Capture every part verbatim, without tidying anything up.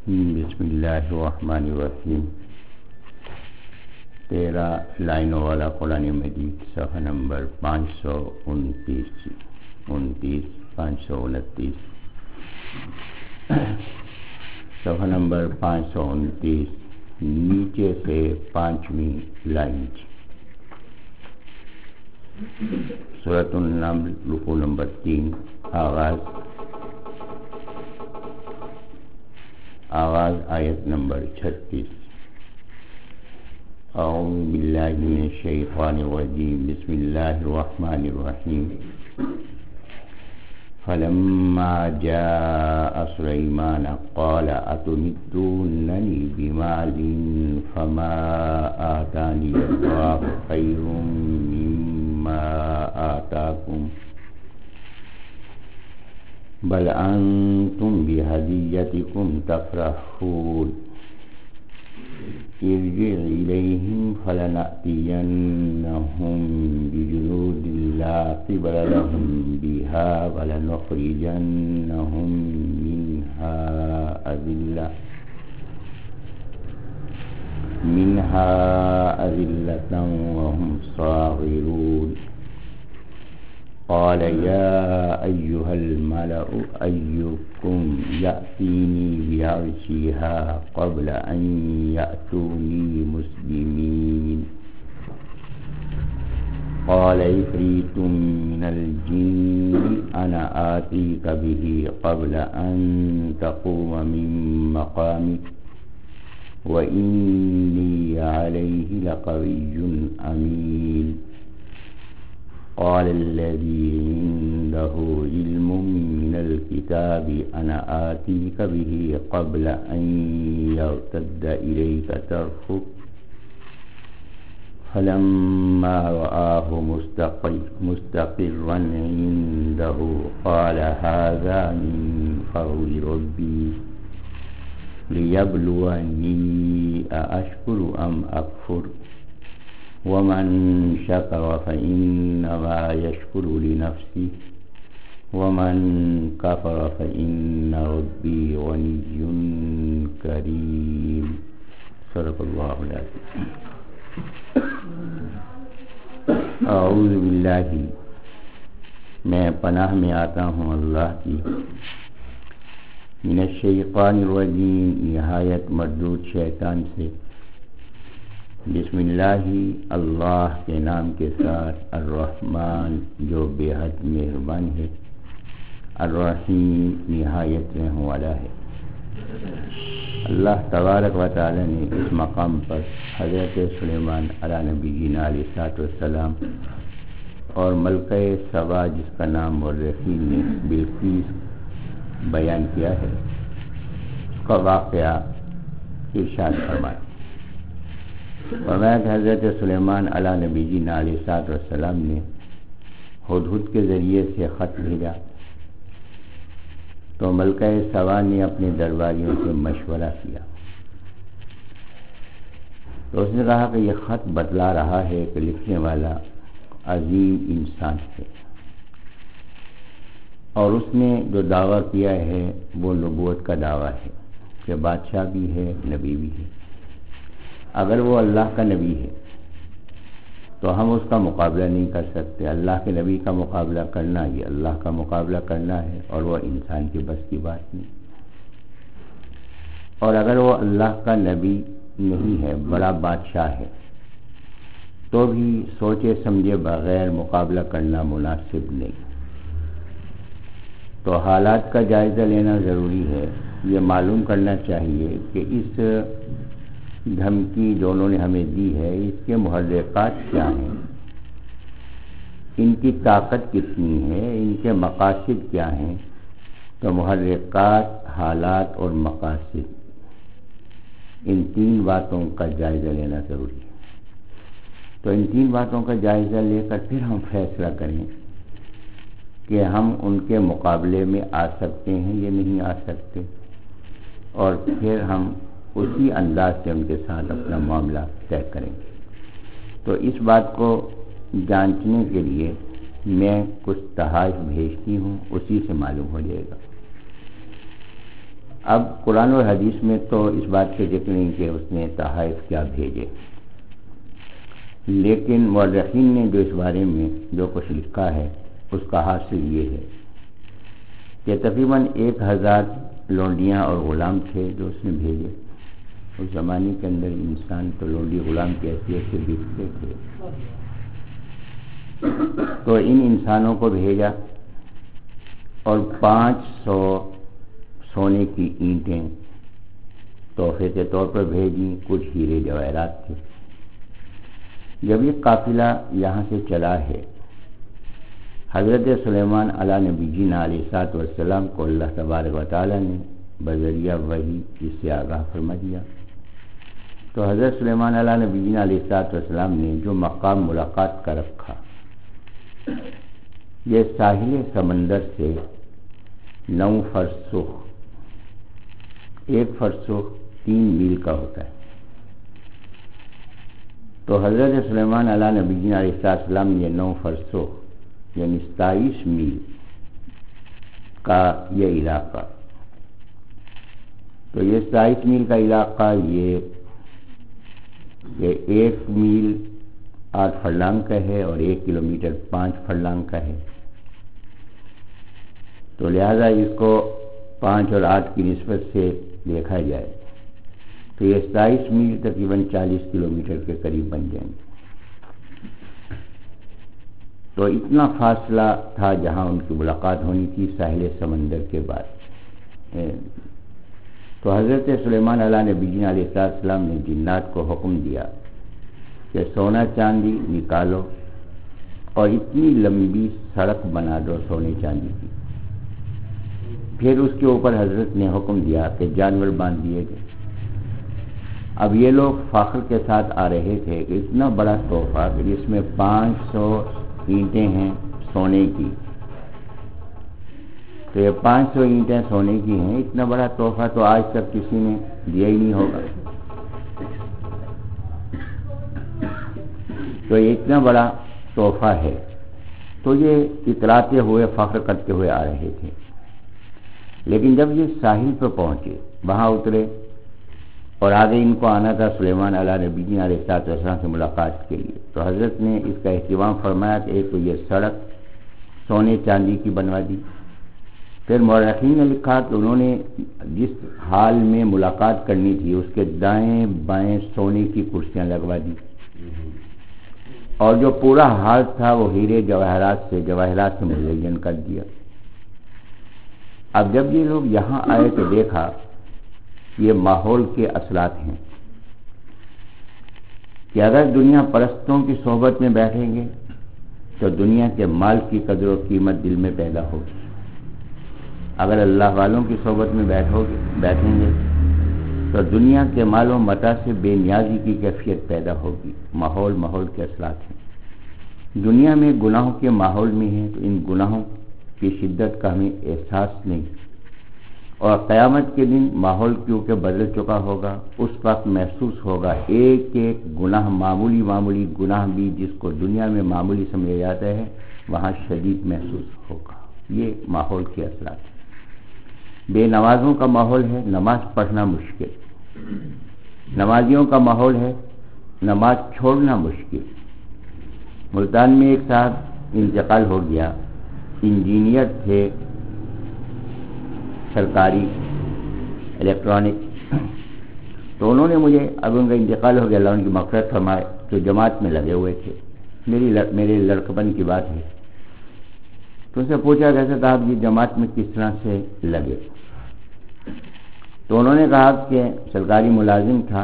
بسم اللہ الرحمن الرحیم. تیرہ لائنوں والا قرآن مجید صفحہ نمبر پانچ سو انتیس انتیس پانچ سو انتیس صفحہ نمبر پانچ سو انتیس نیچے سے پانچویں لائن. سورۃ النمل رکوع نمبر تین. آغاز آغاز آیت نمبر چھتیس. اعوذ باللہ من الشیطان الرجیم. بسم اللہ الرحمن الرحیم. فلما جاء سلیمان قال اتمدوننی بمال فما آتانی اللہ خیر مما آتاکم بل انتم بہدیتکم تفرحون. ارجع الیہم فلنأتینہم بجنود لا قبل لہم بہا ولنخرجنہم منہا اذلہ منہا اذلة وہم صاغرون. قال يا أيها الملأ أيكم يأتيني بعرشها قبل أن يأتوني مسلمين. قال عفريت من الجن أنا آتيك به قبل أن تقوم من مقامك وإني عليه لقوي أمين. قال الذي عنده علم من الكتاب أنا آتيك به قبل أن يرتد إليك طرفك فلما رآه مستقرا عنده قال هذا من فضل ربي ليبلوني أأشكر أم أكفر ومن شكر فإنما يشكر لنفسه ومن كفر فإن ربي غني كريم. صدق الله العظيم. اعوذ باللہ میں پناہ میں آتا ہوں اللہ کی من الشیطان الرجیم نہایت مردود شیطان سے. بسم اللہ اللہ کے نام کے ساتھ الرحمن جو بے حد مہربان ہے الرحیم نہایت رحم والا ہے. اللہ تبارک و تعالی نے اس مقام پر حضرت سلیمان علیہ نبی علیہ الصلوۃ والسلام اور ملکہ سبا جس کا نام مورخین نے بلقیس بیان کیا ہے اس کا واقعہ ارشاد فرمایا. فرمایا کہ حضرت سلیمان علیہ نبی جی علیہ الصلوۃ والسلام نے ہدہد کے ذریعے سے خط بھیجا تو ملکہ سبا نے اپنے درباریوں سے مشورہ کیا تو اس نے کہا کہ یہ خط بتلا رہا ہے کہ لکھنے والا عظیم انسان ہے اور اس نے جو دعویٰ کیا ہے وہ نبوت کا دعویٰ ہے کہ بادشاہ بھی ہے نبی بھی ہے. اگر وہ اللہ کا نبی ہے تو ہم اس کا مقابلہ نہیں کر سکتے. اللہ کے نبی کا مقابلہ کرنا یہ اللہ کا مقابلہ کرنا ہے اور وہ انسان کے بس کی بات نہیں. اور اگر وہ اللہ کا نبی نہیں ہے بڑا بادشاہ ہے تو بھی سوچے سمجھے بغیر مقابلہ کرنا مناسب نہیں. تو حالات کا جائزہ لینا ضروری ہے. یہ معلوم کرنا چاہیے کہ اس دھمکی جو انہوں نے ہمیں دی ہے اس کے محرکات کیا ہیں, ان کی طاقت کتنی ہے, ان کے مقاصد کیا ہیں. تو محرکات, حالات اور مقاصد ان تین باتوں کا جائزہ لینا ضروری ہے. تو ان تین باتوں کا جائزہ لے کر پھر ہم فیصلہ کریں کہ ہم ان کے مقابلے میں آ سکتے ہیں یا نہیں آ سکتے اور پھر ہم اسی انداز سے ان کے ساتھ اپنا معاملہ طے کریں گے. تو اس بات کو جانچنے کے لیے میں کچھ تحائف بھیجتی ہوں, اسی سے معلوم ہو جائے گا. اب قرآن اور حدیث میں تو اس بات کے ذکر نہیں کہ اس نے تحائف کیا بھیجے، لیکن مورخین نے جو اس بارے میں جو کچھ لکھا ہے اس کا حاصل یہ ہے کہ تقریباً ایک ہزار لونڈیاں اور غلام تھے جو اس نے بھیجے۔ اس زمانے کے اندر انسان تو لونڈی غلام کی حیثیت سے بکتے تھے، تو ان انسانوں کو بھیجا اور پانچ سو سونے کی اینٹیں تحفے کے طور پر بھیجی، کچھ ہیرے جواہرات تھے۔ جب یہ قافلہ یہاں سے چلا ہے، حضرت سلیمان علیہ نبی جینا علیہ الصلوۃ والسلام کو اللہ تبارک و تعالیٰ نے بذریعہ وحی اس سے آگاہ فرما دیا۔ تو حضرت سلیمان علیہ نبی جینا علیہ الصلوۃ والسلام نے جو مقام ملاقات کا رکھا، یہ ساحل سمندر سے نو فرسخ، ایک فرسخ تین میل کا ہوتا ہے۔ تو حضرت سلیمان علیہ نبی جینا علیہ السلام نے یہ نو فرسخ یعنی ستائیس میل کا یہ علاقہ، تو یہ ستائیس میل کا علاقہ یہ یہ ایک میل آٹھ فرلانگ کا ہے اور ایک کلومیٹر پانچ فرلانگ کا ہے، تو لہذا اس کو پانچ اور آٹھ کی نسبت سے دیکھا جائے تو یہ ستائیس میل تقریباً چالیس کلومیٹر کے قریب بن جائیں گے۔ تو اتنا فاصلہ تھا جہاں ان کی ملاقات ہونی تھی ساحل سمندر کے بعد۔ تو حضرت سلیمان علیہ نبی جینا علیہ السلام نے جنات کو حکم دیا کہ سونا چاندی نکالو اور اتنی لمبی سڑک بنا دو سونے چاندی کی۔ پھر اس کے اوپر حضرت نے حکم دیا کہ جانور باندھ دیے گئے۔ اب یہ لوگ فخر کے ساتھ آ رہے تھے کہ اتنا بڑا تحفہ جس میں پانچ سو اینٹیں ہیں سونے کی، تو یہ پانچ سو اینٹیں سونے کی ہیں، اتنا بڑا تحفہ تو آج تک کسی نے دیا ہی نہیں ہوگا۔ تو یہ اتنا بڑا تحفہ ہے، تو یہ اتراتے ہوئے فخر کرتے ہوئے آ رہے تھے۔ لیکن جب یہ ساحل پر پہنچے، وہاں اترے اور آگے ان کو آنا تھا سلیمان علیہ نبی جینا علیہ السلام سے ملاقات کے لیے، تو حضرت نے اس کا اہتمام فرمایا کہ ایک تو یہ سڑک سونے چاندی کی بنوا دی۔ پھر مورخین نے لکھا کہ انہوں نے جس حال میں ملاقات کرنی تھی اس کے دائیں بائیں سونے کی کرسیاں لگوا دی، اور جو پورا حال تھا وہ ہیرے جواہرات سے جواہرات سے مزین کر دیا۔ اب جب یہ لوگ یہاں آئے تو دیکھا یہ ماحول کے اثرات ہیں کہ اگر دنیا پرستوں کی صحبت میں بیٹھیں گے تو دنیا کے مال کی قدر و قیمت دل میں پیدا ہوگی، اگر اللہ والوں کی صحبت میں بیٹھو گے بیٹھیں گے تو دنیا کے مال و متاع سے بے نیازی کی کیفیت پیدا ہوگی۔ ماحول ماحول کے اثرات ہیں۔ دنیا میں گناہوں کے ماحول میں ہیں تو ان گناہوں کی شدت کا ہمیں احساس نہیں، اور قیامت کے دن ماحول کیونکہ بدل چکا ہوگا، اس وقت محسوس ہوگا ایک ایک گناہ، معمولی معمولی گناہ بھی جس کو دنیا میں معمولی سمجھا جاتا ہے وہاں شدید محسوس ہوگا۔ یہ ماحول کے اثرات ہیں۔ بے نمازوں کا ماحول ہے، نماز پڑھنا مشکل، نمازیوں کا ماحول ہے، نماز چھوڑنا مشکل۔ ملتان میں ایک صاحب انتقال ہو گیا، انجینئر تھے سرکاری الیکٹرانک، تو انہوں نے مجھے، اب ان کا انتقال ہو گیا اللہ ان کی مغفرت فرمائے، تو جماعت میں لگے ہوئے تھے، میری لڑ... میرے لڑکپن کی بات ہے، تو ان سے پوچھا کیسے صاحب یہ جماعت میں کس طرح سے لگے، تو انہوں نے کہا کہ سرکاری ملازم تھا،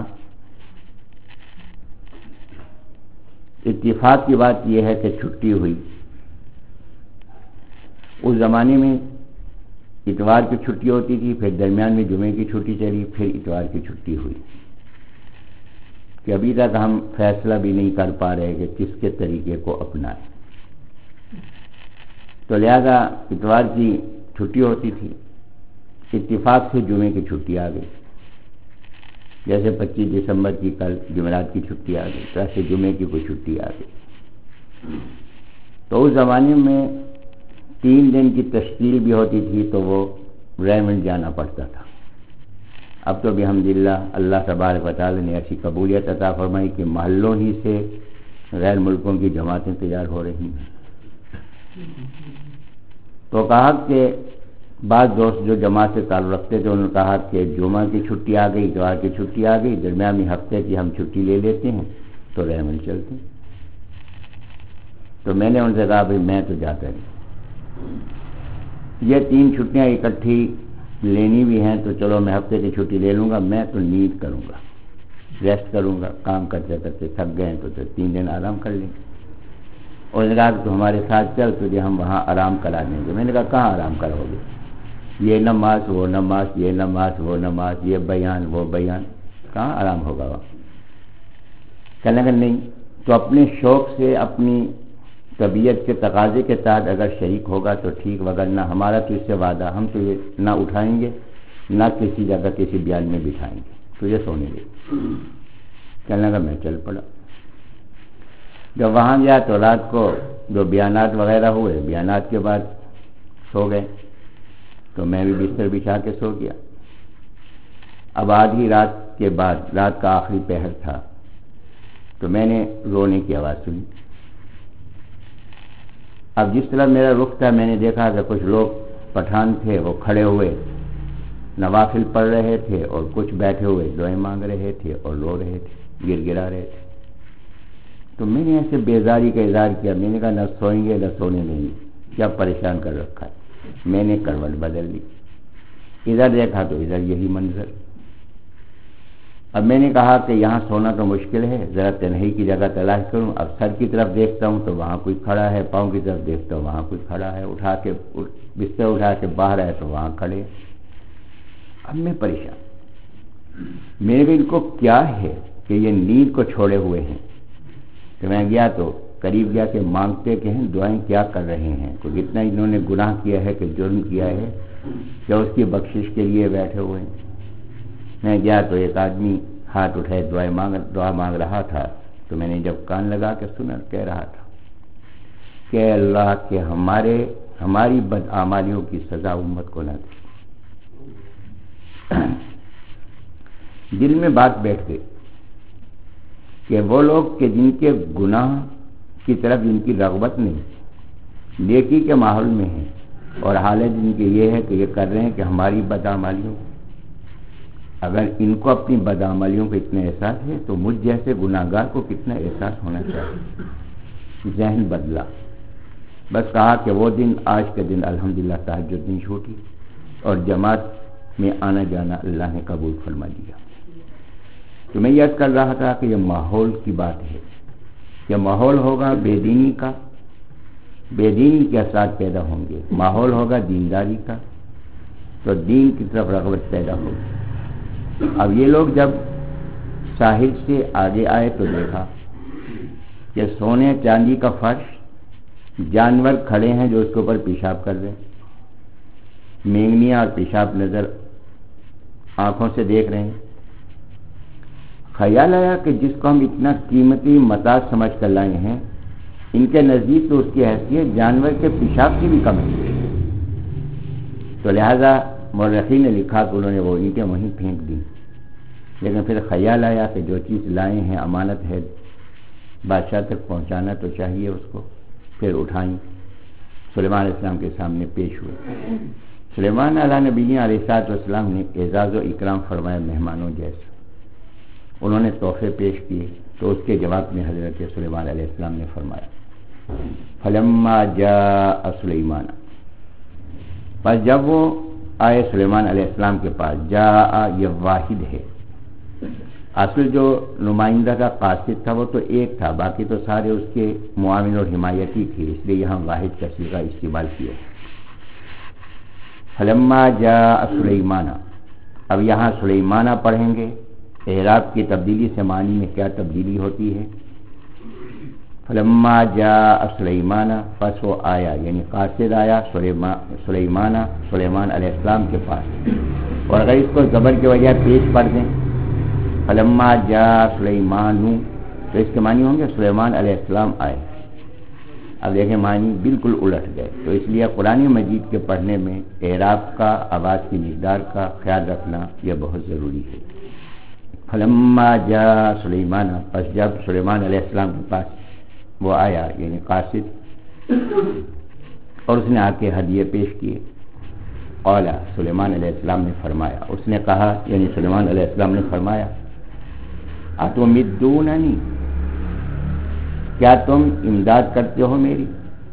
اتفاق کی بات یہ ہے کہ چھٹی ہوئی، اس زمانے میں اتوار کی چھٹی ہوتی تھی، پھر درمیان میں جمعے کی چھٹی چلی، پھر اتوار کی چھٹی ہوئی، کہ ابھی تک ہم فیصلہ بھی نہیں کر پا رہے کہ کس کے طریقے کو اپنائیں، تو لہذا اتوار کی چھٹی ہوتی تھی، اتفاق سے جمعے کی چھٹی آ گئی، جیسے پچیس دسمبر کی کل جمعرات کی چھٹی آ گئی، تو ایسے جمعے کی کوئی چھٹی آ گئی۔ تو اس زمانے میں تین دن کی تشکیل بھی ہوتی تھی، تو وہ ریمنڈ جانا پڑتا تھا، اب تو بحمدللہ اللہ تبارک و تعالی نے ایسی قبولیت عطا فرمائی کہ محلوں ہی سے غیر ملکوں کی جماعتیں تیار ہو رہی ہیں۔ تو کہا کہ بعض دوست جو جماعت سے تعلق رکھتے تھے انہوں نے کہا کہ جمعہ کی چھٹی آ گئی، اتوار کی چھٹی آ گئی، درمیانی ہفتے کی ہم چھٹی لے لیتے ہیں تو غیر ملک چلتے ہیں۔ تو میں نے ان سے کہا بھائی میں تو جاتا نہیں، یہ تین چھٹیاں اکٹھی لینی بھی ہیں تو چلو میں ہفتے کی چھٹی لے لوں گا، میں تو نیند کروں گا، ریسٹ کروں گا، کام کرتے کرتے تھک گئے تو تین دن آرام کر لیں گے۔ اور نے کہا کہ تو ہمارے ساتھ چل تجھے ہم وہاں آرام کرا دیں گے۔ میں نے کہا کہاں آرام کراؤ گے؟ یہ نماز وہ نماز، یہ نماز وہ نماز، یہ بیان وہ بیان، کہاں آرام ہوگا وہاں؟ کہنے لگا نہیں، تو اپنے شوق سے اپنی طبیعت کے تقاضے کے تحت اگر شریک ہوگا تو ٹھیک، وگرنہ ہمارا تو اس سے وعدہ، ہم تو یہ نہ اٹھائیں گے نہ کسی جگہ کسی بیان میں بٹھائیں گے، تو یہ سونے گے۔ کہنے لگا میں چل پڑا۔ جب وہاں گیا تو رات کو جو بیانات وغیرہ ہوئے، بیانات کے بعد سو گئے، تو میں بھی بستر بچھا کے سو گیا۔ اب آدھی رات کے بعد، رات کا آخری پہر تھا، تو میں نے رونے کی آواز سنی۔ اب جس طرح میرا رخ تھا میں نے دیکھا کہ کچھ لوگ پٹھان تھے وہ کھڑے ہوئے نوافل پڑھ رہے تھے، اور کچھ بیٹھے ہوئے دعائیں مانگ رہے تھے اور رو رہے تھے، گر گرا رہے تھے۔ تو میں نے ایسے بیزاری کا اظہار کیا، میں نے کہا نہ سوئیں گے نہ سونے دیں گے، کیا پریشان کر رکھا ہے۔ میں نے کروٹ بدل لی، ادھر دیکھا تو ادھر یہی منظر۔ اب میں نے کہا کہ یہاں سونا تو مشکل ہے، ذرا تنہائی کی جگہ تلاش کروں۔ اب سر کی طرف دیکھتا ہوں تو وہاں کوئی کھڑا ہے، پاؤں کی طرف دیکھتا ہوں وہاں کوئی کھڑا ہے، اٹھا کے بستر اٹھا کے باہر آئے تو وہاں کھڑے۔ اب میں پریشان، میرے ان کو کیا ہے کہ یہ نیند کو چھوڑے ہوئے ہیں۔ تو میں گیا تو قریب گیا کہ مانگتے کہ ہیں دعائیں کیا کر رہے ہیں، کوئی اتنا انہوں نے گناہ کیا ہے کہ جرم کیا ہے کہ اس کی بخشش کے لیے بیٹھے ہوئے ہیں۔ میں گیا تو ایک آدمی ہاتھ اٹھائے دعائیں مانگ دعا مانگ رہا تھا، تو میں نے جب کان لگا کے سنا کہہ رہا تھا کہ اللہ کے ہمارے ہماری بدعمالیوں کی سزا امت کو نہ دے۔ دل میں بات بیٹھ گئی کہ وہ لوگ کہ جن کے گناہ کی طرف جن کی رغبت نہیں، نیکی کے ماحول میں ہیں، اور حالت جن کی یہ ہے کہ یہ کر رہے ہیں کہ ہماری بدعمالیوں، اگر ان کو اپنی بدعمالیوں کا اتنا احساس ہے تو مجھ جیسے گناہگار کو کتنا احساس ہونا چاہیے۔ ذہن بدلا، بس کہا کہ وہ دن آج کے دن الحمدللہ تہجد نہیں چھوٹی، اور جماعت میں آنا جانا اللہ نے قبول فرما لیا۔ تو میں یاد کر رہا تھا کہ یہ ماحول کی بات ہے، یہ ماحول ہوگا بے دینی کا، بے دینی کے اثرات پیدا ہوں گے، ماحول ہوگا دینداری کا تو دین کی طرف رغبت پیدا ہوگی۔ اب یہ لوگ جب ساحل سے آگے آئے تو دیکھا کہ سونے چاندی کا فرش، جانور کھڑے ہیں جو اس کے اوپر پیشاب کر رہے ہیں، مینگنیاں اور پیشاب نظر آنکھوں سے دیکھ رہے ہیں۔ خیال آیا کہ جس کو ہم اتنا قیمتی متاع سمجھ کر لائے ہیں، ان کے نزدیک تو اس کی حیثیت جانور کے پیشاب کی بھی کم ہے۔ تو لہذا مورخین نے لکھا کہ انہوں نے وہ اینٹیں وہیں پھینک دی، لیکن پھر خیال آیا کہ جو چیز لائے ہیں امانت ہے، بادشاہ تک پہنچانا تو چاہیے اس کو، پھر اٹھائیں، سلیمان علیہ السلام کے سامنے پیش ہوئے۔ سلیمان علیہ نبی علیہ السلام نے اعزاز و اکرام فرمایا مہمانوں جیسے، انہوں نے تحفے پیش کیے، تو اس کے جواب میں حضرت سلیمان علیہ السلام نے فرمایا فلما جاء سلیمان، بس جب وہ آئے سلیمان علیہ السلام کے پاس، جاء یہ واحد ہے، اصل جو نمائندہ کا قاصد تھا وہ تو ایک تھا، باقی تو سارے اس کے معاون اور حمایتی تھے، اس لیے یہاں واحد کا صیغہ استعمال کیا۔ فلما جاء سلیمان، اب یہاں سلیمانہ پڑھیں گے، اعراب کی تبدیلی سے معنی میں کیا تبدیلی ہوتی ہے۔ فلما جاء سلیمان، پس وہ آیا، یعنی قاصد آیا سلیمان سلیمان علیہ السلام کے پاس، اور اگر اس کو زبر کے وجہ پیش پڑھ دیں فلما جاء سلیمان، تو اس کے معنی ہوں گے سلیمان علیہ السلام آئے۔ اب دیکھیں معنی بالکل الٹ گئے. تو اس لیے قرآن مجید کے پڑھنے میں اعراب کا، آواز کی مقدار کا خیال رکھنا یہ بہت ضروری ہے. فلما جاء سلیمان، پس جب سلیمان علیہ السلام کے پاس وہ آیا یعنی قاصد، اور اس نے آ کے ہدیے پیش کیے. قال، سلیمان علیہ السلام نے فرمایا، اس نے کہا یعنی سلیمان علیہ السلام نے فرمایا، اتمدوننی، کیا تم امداد کرتے ہو میری،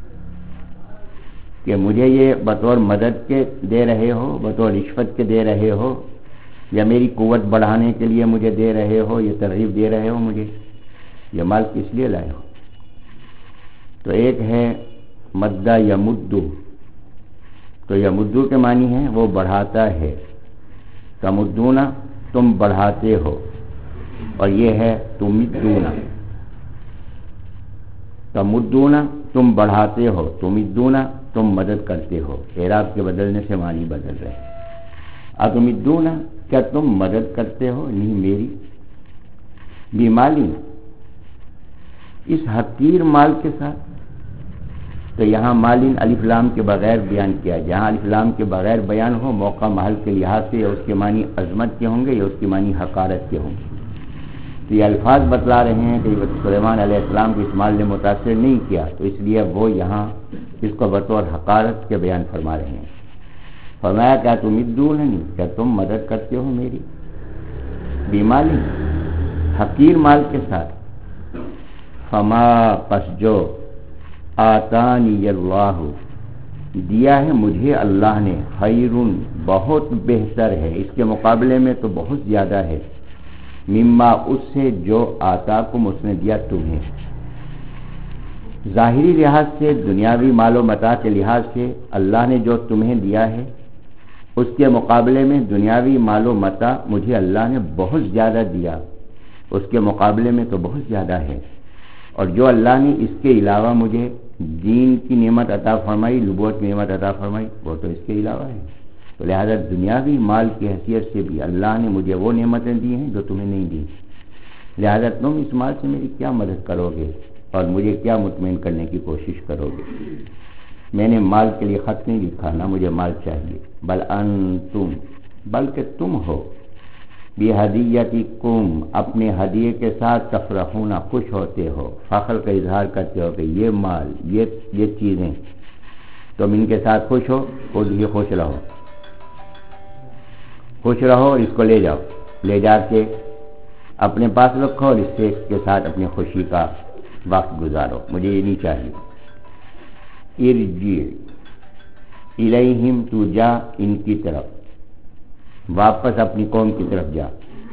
کہ مجھے یہ بطور مدد کے دے رہے ہو، بطور رشوت کے دے رہے ہو، یا میری قوت بڑھانے کے لیے مجھے دے رہے ہو، یہ ترغیب دے رہے ہو مجھے، یہ مال کس لیے لائے ہو؟ تو ایک ہے مدہ یمدو، تو یمدو کے معنی ہے وہ بڑھاتا ہے، تمدونا تم بڑھاتے ہو، اور یہ ہے تمدونا، تمدونا تم بڑھاتے ہو، تمدونا تم مدد کرتے ہو. اعراب کے بدلنے سے معنی بدل رہے. اتمدونا، کیا تم مدد کرتے ہو نہیں میری، بیمالی، اس حقیر مال کے ساتھ. تو یہاں مالین الف لام کے بغیر بیان کیا. جہاں الف لام کے بغیر بیان ہو، موقع محل کے لحاظ سے اس کے معنی عظمت کے ہوں گے یا اس کے معنی حقارت کے ہوں گے. تو یہ الفاظ بتلا رہے ہیں کہ سلیمان علیہ السلام کو اس مال نے متاثر نہیں کیا، تو اس لیے وہ یہاں اس کو بطور حقارت کے بیان فرما رہے ہیں. فرمایا کیا تمدوننی، کیا تم مدد کرتے ہو میری، بیمالی، حقیر مال کے ساتھ. فما، پس جو، آتانی اللہ، دیا ہے مجھے اللہ نے، خیرن، بہت بہتر ہے، اس کے مقابلے میں تو بہت زیادہ ہے، مما، اس سے جو آتاکم، اس نے دیا تمہیں. ظاہری لحاظ سے، دنیاوی مال و متاع کے لحاظ سے اللہ نے جو تمہیں دیا ہے اس کے مقابلے میں دنیاوی مال و متاع مجھے اللہ نے بہت زیادہ دیا، اس کے مقابلے میں تو بہت زیادہ ہے. اور جو اللہ نے اس کے علاوہ مجھے دین کی نعمت عطا فرمائی، نبوت کی نعمت عطا فرمائی، وہ تو اس کے علاوہ ہے. تو لہذا دنیاوی مال کی حیثیت سے بھی اللہ نے مجھے وہ نعمتیں دی ہیں جو تمہیں نہیں دی. لہذا تم اس مال سے میری کیا مدد کرو گے اور مجھے کیا مطمئن کرنے کی کوشش کرو گے؟ میں نے مال کے لیے خط نہیں لکھا، نہ مجھے مال چاہیے. بل انتم، بلکہ تم ہو، بہدیتکم، اپنے ہدیے کے ساتھ، تفرحون، خوش ہوتے ہو، فخر کا اظہار کرتے ہو کہ یہ مال، یہ یہ چیزیں، تم ان کے ساتھ خوش ہو، خود ہی خوش رہو، خوش رہو اور اس کو لے جاؤ، لے جا کے اپنے پاس رکھو اور اس سے اس کے ساتھ اپنی خوشی کا وقت گزارو، مجھے یہ نہیں چاہیے. ارجع الیہم، تو جا ان کی طرف، واپس اپنی قوم کی طرف جا.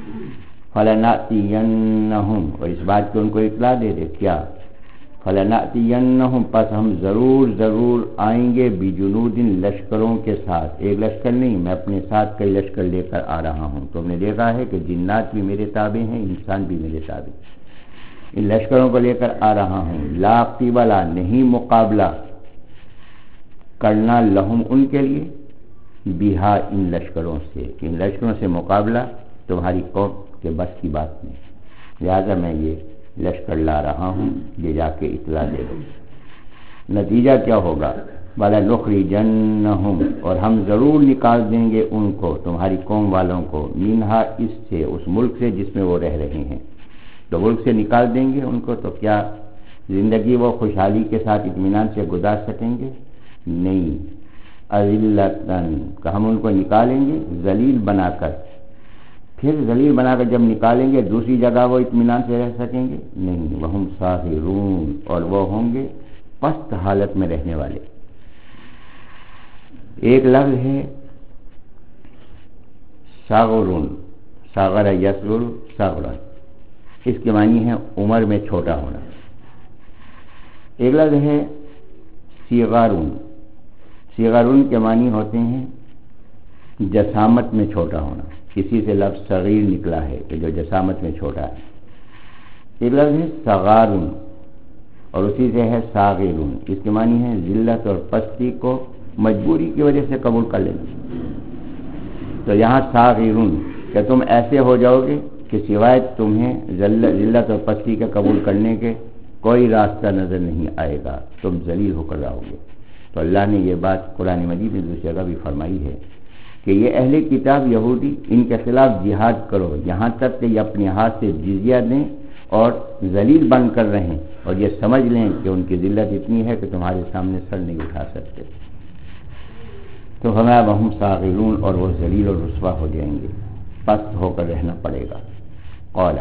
فلنأتینہم، اور اس بات کو ان کو اطلاع دے دے، کیا؟ فلنأتینہم، پس ہم ضرور ضرور آئیں گے، بجنود، لشکروں کے ساتھ. ایک لشکر نہیں، میں اپنے ساتھ کئی لشکر لے کر آ رہا ہوں. تم نے دیکھا ہے کہ جنات بھی میرے تابع ہیں، انسان بھی میرے تابع. ان لشکروں کو لے کر آ رہا ہوں. لا قبل، نہیں مقابلہ کرنا، لہم، ان کے لیے، بہا، ان لشکروں سے، ان لشکروں سے مقابلہ تمہاری قوم کے بس کی بات نہیں. لہذا میں یہ لشکر لا رہا ہوں، یہ جا کے اطلاع دے دو. نتیجہ کیا ہوگا؟ وَلَنُخْرِجَنَّهُمْ، اور ہم ضرور نکال دیں گے ان کو، تمہاری قوم والوں کو، منہا، اس سے، اس ملک سے جس میں وہ رہ رہے ہیں. تو ملک سے نکال دیں گے ان کو، تو کیا زندگی وہ خوشحالی کے ساتھ اطمینان سے گزار سکیں گے؟ نہیں. اذلتاً، کہ ہم ان کو نکالیں گے ذلیل بنا کر. پھر ذلیل بنا کر جب نکالیں گے دوسری جگہ وہ اطمینان سے رہ سکیں گے؟ نہیں. وہم صاغرون، اور وہ ہوں گے پست حالت میں رہنے والے. ایک لفظ ہے صاغرون، صاغر یصغر صغرا، اس کے معنی ہے عمر میں چھوٹا ہونا. ایک لفظ ہے صغارون، صغارون کے معنی ہوتے ہیں جسامت میں چھوٹا ہونا. کسی سے لفظ صغیر نکلا ہے کہ جو جسامت میں چھوٹا ہے. ایک لفظ ہے صغارون اور اسی سے ہے صاغرون، اس کے معنی ہے ذلت اور پستی کو مجبوری کی وجہ سے قبول کر لینا. تو یہاں صاغرون کہ تم ایسے ہو جاؤ گے کہ سوائے تمہیں ذلت اور پستی کے قبول کرنے کے کوئی راستہ نظر نہیں آئے گا، تم ذلیل ہو کر رہو گے۔ تو اللہ نے یہ بات قرآن مجید میں دوسری جگہ بھی فرمائی ہے کہ یہ اہل کتاب یہودی، ان کے خلاف جہاد کرو یہاں تک کہ یہ اپنے ہاتھ سے جزیہ دیں اور ذلیل بن کر رہیں، اور یہ سمجھ لیں کہ ان کی ذلت اتنی ہے کہ تمہارے سامنے سر نہیں اٹھا سکتے۔ تو ہمیں وہم صاغرون، اور وہ ذلیل اور رسوا ہو جائیں گے، پست ہو کر رہنا پڑے گا۔ قولا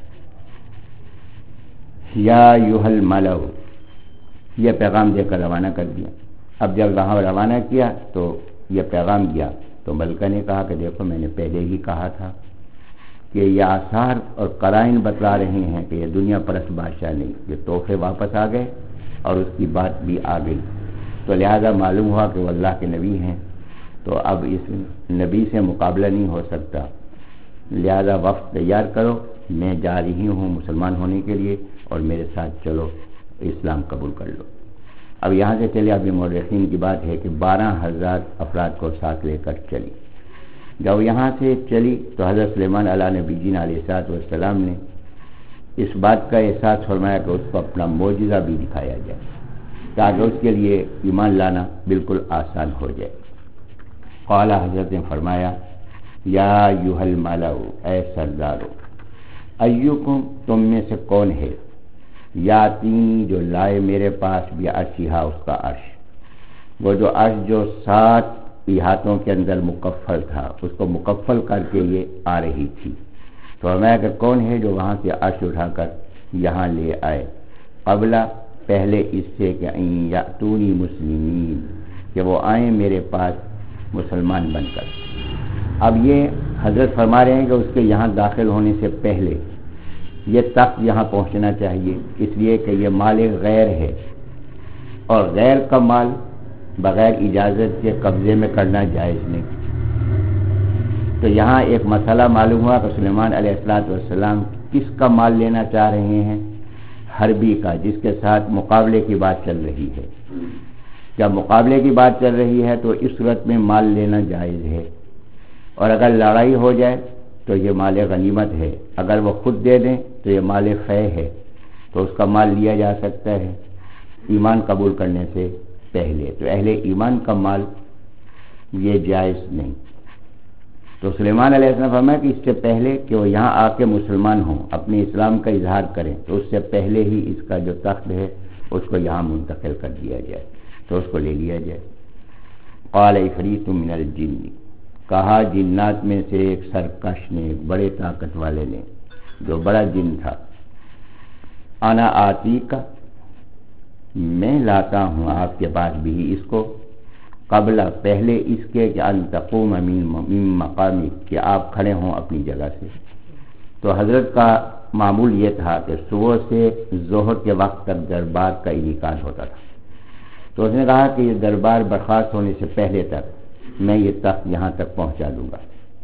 یا ایھا الملأ، یہ پیغام دے کر روانہ کر دیا۔ اب جب وہاں روانہ کیا تو یہ پیغام گیا، تو ملکہ نے کہا کہ دیکھو میں نے پہلے ہی کہا تھا کہ یہ آثار اور قرائن بتلا رہے ہیں کہ یہ دنیا پرست بادشاہ نہیں، یہ تحفے واپس آ گئے اور اس کی بات بھی آ گئی، تو لہذا معلوم ہوا کہ وہ اللہ کے نبی ہیں، تو اب اس نبی سے مقابلہ نہیں ہو سکتا، لہذا وقت تیار کرو، میں جا رہی ہوں مسلمان ہونے کے لیے، اور میرے ساتھ چلو، اسلام قبول کر لو۔ اب یہاں سے چلے، ابھی مورخین کی بات ہے کہ بارہ ہزار افراد کو ساتھ لے کر چلی۔ جب یہاں سے چلی تو حضرت سلیمان علیہ نبی جین علیہ السلام نے اس بات کا احساس فرمایا کہ اس کو اپنا معجزہ بھی دکھایا جائے تاکہ اس کے لیے ایمان لانا بالکل آسان ہو جائے۔ قال، حضرت نے فرمایا، یا ایھا الملأ، اے سردارو، ایکم، تم میں سے کون ہے، یاتینی، جو لائے میرے پاس بھی عرشہا، اس کا عرش، وہ جو عرش جو سات احاطوں کے اندر مکفل تھا، اس کو مکفل کر کے یہ آ رہی تھی۔ تو ہمیں کہ کون ہے جو وہاں سے عرش اٹھا کر یہاں لے آئے، قبل، پہلے اس سے کہ ان یاتونی مسلمین، کہ وہ آئیں میرے پاس مسلمان بن کر۔ اب یہ حضرت فرما رہے ہیں کہ اس کے یہاں داخل ہونے سے پہلے یہ تخت یہاں پہنچنا چاہیے، اس لیے کہ یہ مال غیر ہے، اور غیر کا مال بغیر اجازت کے قبضے میں کرنا جائز نہیں۔ تو یہاں ایک مسئلہ معلوم ہوا کہ سلیمان علیہ السلام کس کا مال لینا چاہ رہے ہیں، حربی کا، جس کے ساتھ مقابلے کی بات چل رہی ہے۔ جب مقابلے کی بات چل رہی ہے تو اس صورت میں مال لینا جائز ہے، اور اگر لڑائی ہو جائے تو یہ مال غنیمت ہے، اگر وہ خود دے دیں تو یہ مال فے ہے، تو اس کا مال لیا جا سکتا ہے ایمان قبول کرنے سے پہلے۔ تو اہل ایمان کا مال یہ جائز نہیں۔ تو سلیمان علیہ السلام فرمایا کہ اس سے پہلے کہ وہ یہاں آ کے مسلمان ہوں، اپنے اسلام کا اظہار کریں، تو اس سے پہلے ہی اس کا جو تخت ہے اس کو یہاں منتقل کر دیا جائے، تو اس کو لے لیا جائے۔ قال عفریت من الجن، کہا جنات میں سے ایک سرکش نے، ایک بڑے طاقت والے نے، جو بڑا جن تھا، انا آتی کا، میں لاتا ہوں آپ کے پاس بھی اس کو، قبل، پہلے اس کے کہ ان تقوم من مقامی، کہ آپ کھڑے ہوں اپنی جگہ سے۔ تو حضرت کا معمول یہ تھا کہ صبح سے ظہر کے وقت تک دربار کا انعقاد ہوتا تھا، تو اس نے کہا کہ یہ دربار برخاست ہونے سے پہلے تک میں یہ تخت یہاں تک پہنچا دوں گا۔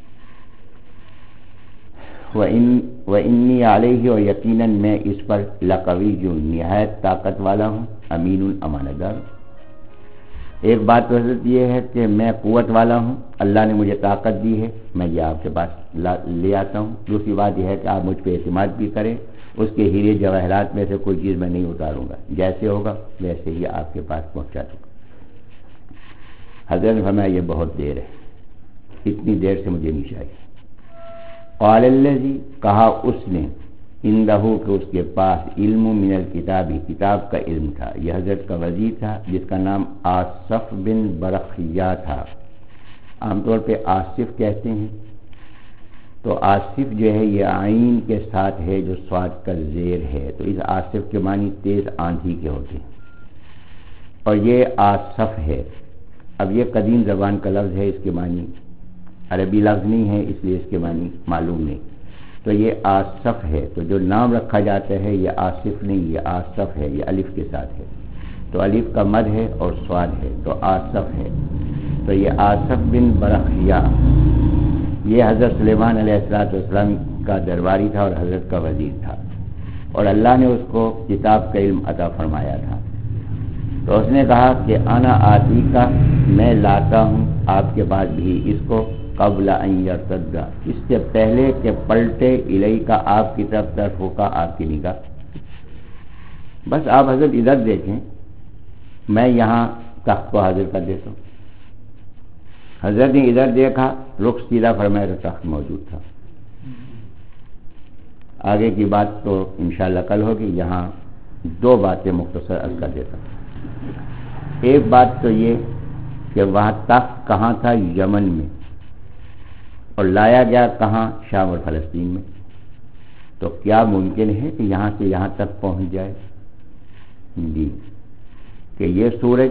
وَإِنِّي عَلَيْهِ، اور یقیناً میں اس پر لَقَوِيٌّ، نہایت طاقت والا ہوں، امین، امانت دار۔ ایک بات تو حضرت یہ ہے کہ میں قوت والا ہوں، اللہ نے مجھے طاقت دی ہے، میں یہ آپ کے پاس لے آتا ہوں۔ دوسری بات یہ ہے کہ آپ مجھ پہ اعتماد بھی کریں، اس کے ہیرے جواہرات میں سے کوئی چیز میں نہیں اتاروں گا، جیسے ہوگا ویسے ہی آپ کے پاس پہنچا دوں گا۔ حضرت نے فرمایا یہ بہت دیر ہے، اتنی دیر سے مجھے نہیں چاہیے۔ قال الذی، کہا اس نے، عنده، کہ اس کے پاس، علم من الکتاب، کتاب کا علم تھا۔ یہ حضرت کا وزیر تھا جس کا نام آصف بن برخیہ تھا، عام طور پہ آصف کہتے ہیں، تو آصف جو ہے یہ عین کے ساتھ ہے جو صاد کا زیر ہے، تو اس آصف کے معنی تیز آندھی کے ہوتے ہیں، اور یہ آصف ہے۔ اب یہ قدیم زبان کا لفظ ہے، اس کے معنی عربی لفظ نہیں ہے، اس لیے اس کے معنی معلوم نہیں۔ تو یہ آصف ہے، تو جو نام رکھا جاتا ہے یہ آصف نہیں، یہ آصف ہے، یہ الف کے ساتھ ہے، تو الف کا مد ہے اور صاد ہے، تو آصف ہے۔ تو یہ آصف بن برخیہ، یہ حضرت سلیمان علیہ السلام کا درباری تھا اور حضرت کا وزیر تھا، اور اللہ نے اس کو کتاب کا علم عطا فرمایا تھا۔ تو اس نے کہا کہ انا آتی کا، میں لاتا ہوں آپ کے پاس بھی اس کو، قبل ان یرتد، اس سے پہلے کہ پلٹے الیکا، آپ کی طرف طرف ہوگا آپ کی نگاہ۔ بس آپ حضرت ادھر دیکھیں، میں یہاں تخت کو حاضر کر دیتا ہوں. حضرت نے ادھر دیکھا، رخ سیدھا فرمایا تو تخت موجود تھا. آگے کی بات تو انشاءاللہ کل ہوگی، یہاں دو باتیں مختصر عرض کر دیتا ہوں. ایک بات تو یہ کہ وہاں تخت کہاں تھا؟ یمن میں، اور لایا گیا کہاں؟ شام اور فلسطین میں. تو کیا ممکن ہے کہ یہاں سے یہاں تک پہنچ جائے؟ جی، کہ یہ سورج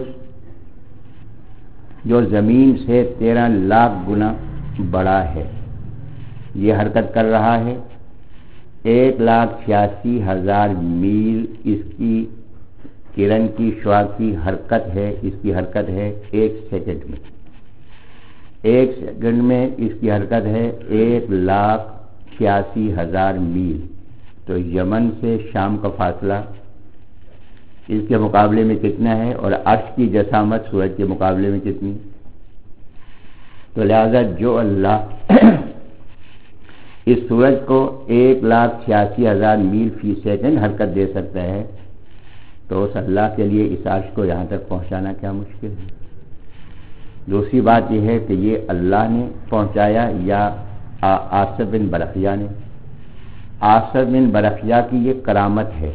جو زمین سے تیرہ لاکھ گنا بڑا ہے، یہ حرکت کر رہا ہے ایک لاکھ چھیاسی ہزار میل. اس کی کرن کی شعاع کی حرکت ہے، اس کی حرکت ہے ایک سیکنڈ میں. ایک سیکنڈ میں اس کی حرکت ہے ایک لاکھ چھیاسی ہزار میل. تو یمن سے شام کا فاصلہ اس کے مقابلے میں کتنا ہے، اور عرش کی جسامت سورج کے مقابلے میں کتنی؟ تو لہذا جو اللہ اس سورج کو ایک لاکھ چھیاسی ہزار میل فی سیکنڈ حرکت دے سکتا ہے، تو اس اللہ کے لیے اس عرش کو یہاں تک پہنچانا کیا مشکل ہے؟ دوسری بات یہ ہے کہ یہ اللہ نے پہنچایا یا آصف بن برقیہ نے؟ آصف بن برقیہ کی یہ کرامت ہے،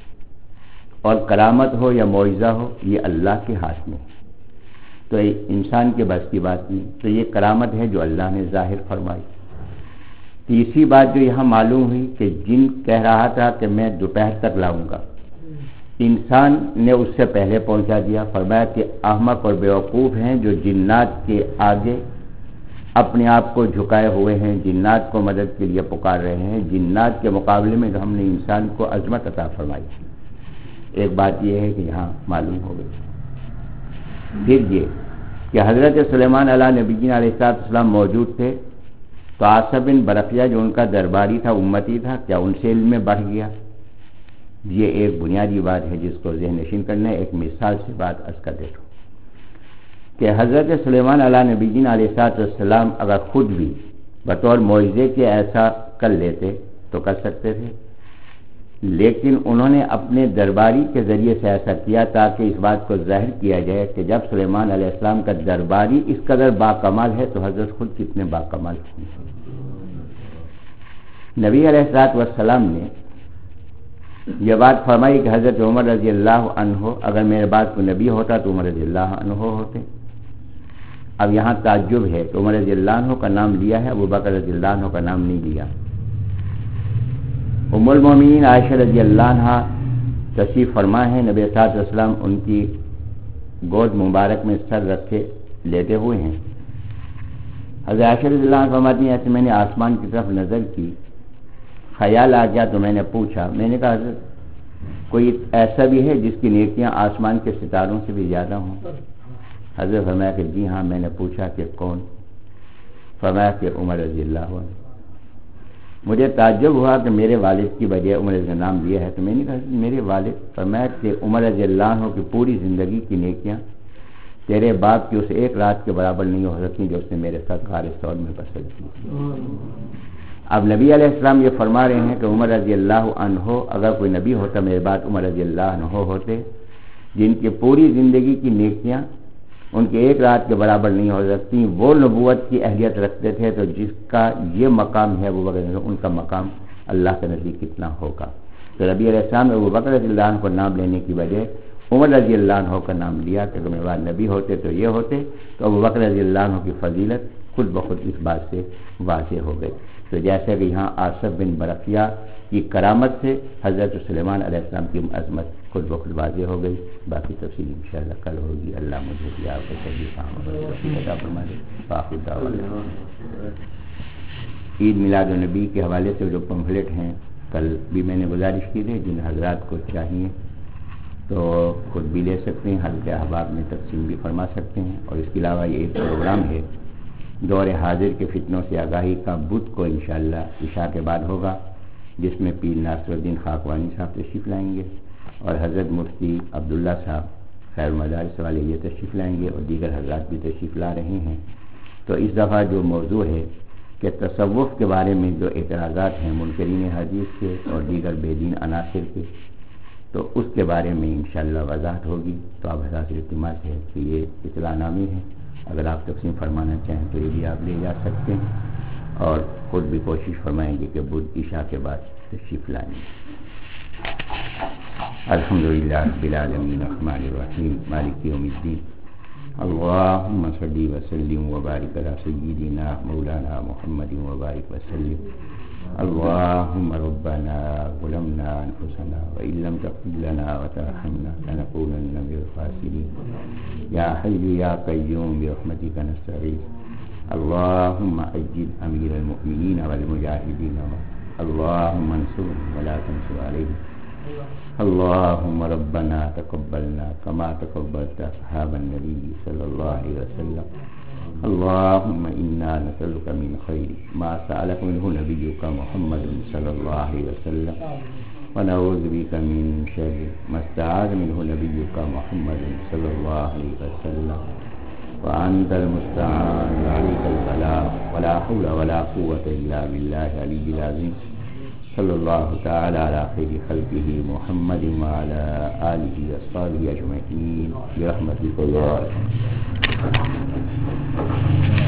اور کرامت ہو یا معجزہ ہو یہ اللہ کے ہاتھ میں، تو انسان کے بس کی بات نہیں. تو یہ کرامت ہے جو اللہ نے ظاہر فرمائی. تیسری بات جو یہاں معلوم ہوئی کہ جن کہہ رہا تھا کہ میں دوپہر تک لاؤں گا، انسان نے اس سے پہلے پہنچا دیا. فرمایا کہ احمق اور بیوقوف ہیں جو جنات کے آگے اپنے آپ کو جھکائے ہوئے ہیں، جنات کو مدد کے لیے پکار رہے ہیں. جنات کے مقابلے میں ہم نے انسان کو عظمت عطا فرمائی. ایک بات یہ ہے کہ یہاں معلوم ہو گئی. پھر یہ کہ حضرت سلیمان علیہ نبی علیہ السلام موجود تھے، تو آصف بن برقیہ جو ان کا درباری تھا، امتی تھا، کیا ان سے علم میں بڑھ گیا؟ یہ ایک بنیادی بات ہے جس کو ذہن نشین کرنا ہے. ایک مثال سے بات عرض کر دیتا ہوں کہ حضرت سلیمان علیہ نبی علیہ السلام اگر خود بھی بطور معجزے کے ایسا کر لیتے تو کر سکتے تھے، لیکن انہوں نے اپنے درباری کے ذریعے سے ایسا کیا تاکہ اس بات کو ظاہر کیا جائے کہ جب سلیمان علیہ السلام کا درباری اس قدر باکمال ہے تو حضرت خود کتنے باکمال ہیں. نبی علیہ الصلوۃ والسلام نے یہ بات فرمائی کہ حضرت عمر رضی اللہ عنہ اگر میرے بعد کوئی نبی ہوتا تو عمر رضی اللہ عنہ ہوتے. اب یہاں تعجب ہے کہ عمر رضی اللہ عنہ کا نام لیا ہے، ابو بکر رضی اللہ عنہ کا نام نہیں لیا. ام المومنین عائشہ رضی اللہ عنہ تشریف فرما ہے، نبی صلی اللہ علیہ وسلم ان کی گود مبارک میں سر رکھے لیٹے ہوئے ہیں. حضرت عائشہ رضی اللہ عنہ فرماتی ہیں ایسے میں نے آسمان کی طرف نظر کی، خیال آ گیا تو میں نے پوچھا، میں نے کہا حضرت کوئی ایسا بھی ہے جس کی نیکیاں آسمان کے ستاروں سے بھی زیادہ ہوں؟ حضرت فرمایا کہ جی ہاں. میں نے پوچھا کہ کون؟ فرمایا کہ عمر رضی اللہ عنہ. مجھے تعجب ہوا کہ میرے والد کی وجہ عمر کا نام لیا ہے، تو میں نے کہا میرے والد. فرمایا کہ عمر رضی اللہ عنہ کی پوری زندگی کی نیکیاں تیرے باپ کی اس ایک رات کے برابر نہیں ہو سکتی جو اس نے میرے ساتھ غار ثور میں بسر کی. اب نبی علیہ السلام یہ فرما رہے ہیں کہ عمر رضی اللہ عنہ اگر کوئی نبی ہوتا میرے بعد عمر رضی اللہ عنہ ہوتے، جن کی پوری زندگی کی نیکیاں ان کے ایک رات کے برابر نہیں ہو سکتی، وہ نبوت کی اہلیت رکھتے تھے، تو جس کا یہ مقام ہے ابو بکر، ان کا مقام اللہ کے نزدیک کتنا ہوگا. تو نبی علیہ السلام نے ابو بکر رضی اللہ عنہ کو نام لینے کی وجہ عمر رضی اللہ عنہ کا نام لیا کہ اگر میرے بعد نبی ہوتے تو یہ ہوتے. تو ابو بکر رضی اللہ عنہ کی فضیلت خود بخود اس بات سے واضح ہو گئی. تو جیسے کہ یہاں آصف بن برقیہ کی کرامت سے حضرت سلیمان علیہ السلام کی عظمت خود بخود واضح ہو گئی. باقی تفصیل انشاءاللہ کل ہوگی. اللہ مجھے بھی آپ کو صحیح فہم فرما دے. باقی دعوانا عید میلاد النبی کے حوالے سے جو پمفلٹ ہیں کل بھی میں نے گزارش کی تھی، جن حضرات کو چاہیے تو خود بھی لے سکتے ہیں، حلقہ احباب میں تقسیم بھی فرما سکتے ہیں. اور اس کے علاوہ یہ ایک پروگرام ہے دور حاضر کے فتنوں سے آگاہی کا، بدھ کو انشاءاللہ عشاء کے بعد ہوگا، جس میں پیر ناصر الدین خاکوانی صاحب تشریف لائیں گے اور حضرت مفتی عبداللہ صاحب خیر المدارس والے یہ تشریف لائیں گے، اور دیگر حضرات بھی تشریف لا رہے ہیں. تو اس دفعہ جو موضوع ہے کہ تصوف کے بارے میں جو اعتراضات ہیں منکرین حدیث کے اور دیگر بے دین عناصر کے، تو اس کے بارے میں انشاءاللہ وضاحت ہوگی. تو آپ حضرات سے التماس ہے کہ یہ اطلاع نامے ہے، اگر آپ تقسیم فرمانا چاہیں تو یہ بھی آپ لے جا سکتے ہیں، اور خود بھی کوشش فرمائیں گے کہ بدھ عشاء کے بعد تشریف لائیں. الحمدللہ رب العالمین الرحمن الرحیم مالک یوم الدین. اللہم صلی وسلم وبارک علی سیدنا مولانا محمد وبارک وسلم. اللہم ربنا ظلمنا انفسنا وإن لم تغفر لنا وترحمنا لنكونن من الخاسرین. یا حی یا قیوم برحمتک نستغیث. اللہم اجل امیر المؤمنین والمجاہدین. اللہم انصرهم ولا تنصر علیہم. اللہم ربنا تقبلنا كما تقبلت اصحاب النبی صلی اللہ علیہ وسلم. اللہم انا نسألک من خیر ما سألک منہ نبیک محمد صلی اللہ علیہ وسلم، ونعوذ بک من شر ما استعاذ منہ نبیک محمد صلی اللہ علیہ وسلم. وانت المستعان وعلیک البلاغ ولا حول ولا قوة الا باللہ العلی العظیم. صلی اللہ تعالی علی خیر خلقہ محمد وعلی آلہ وصحبہ اجمعین برحمتک یا ارحم الراحمین.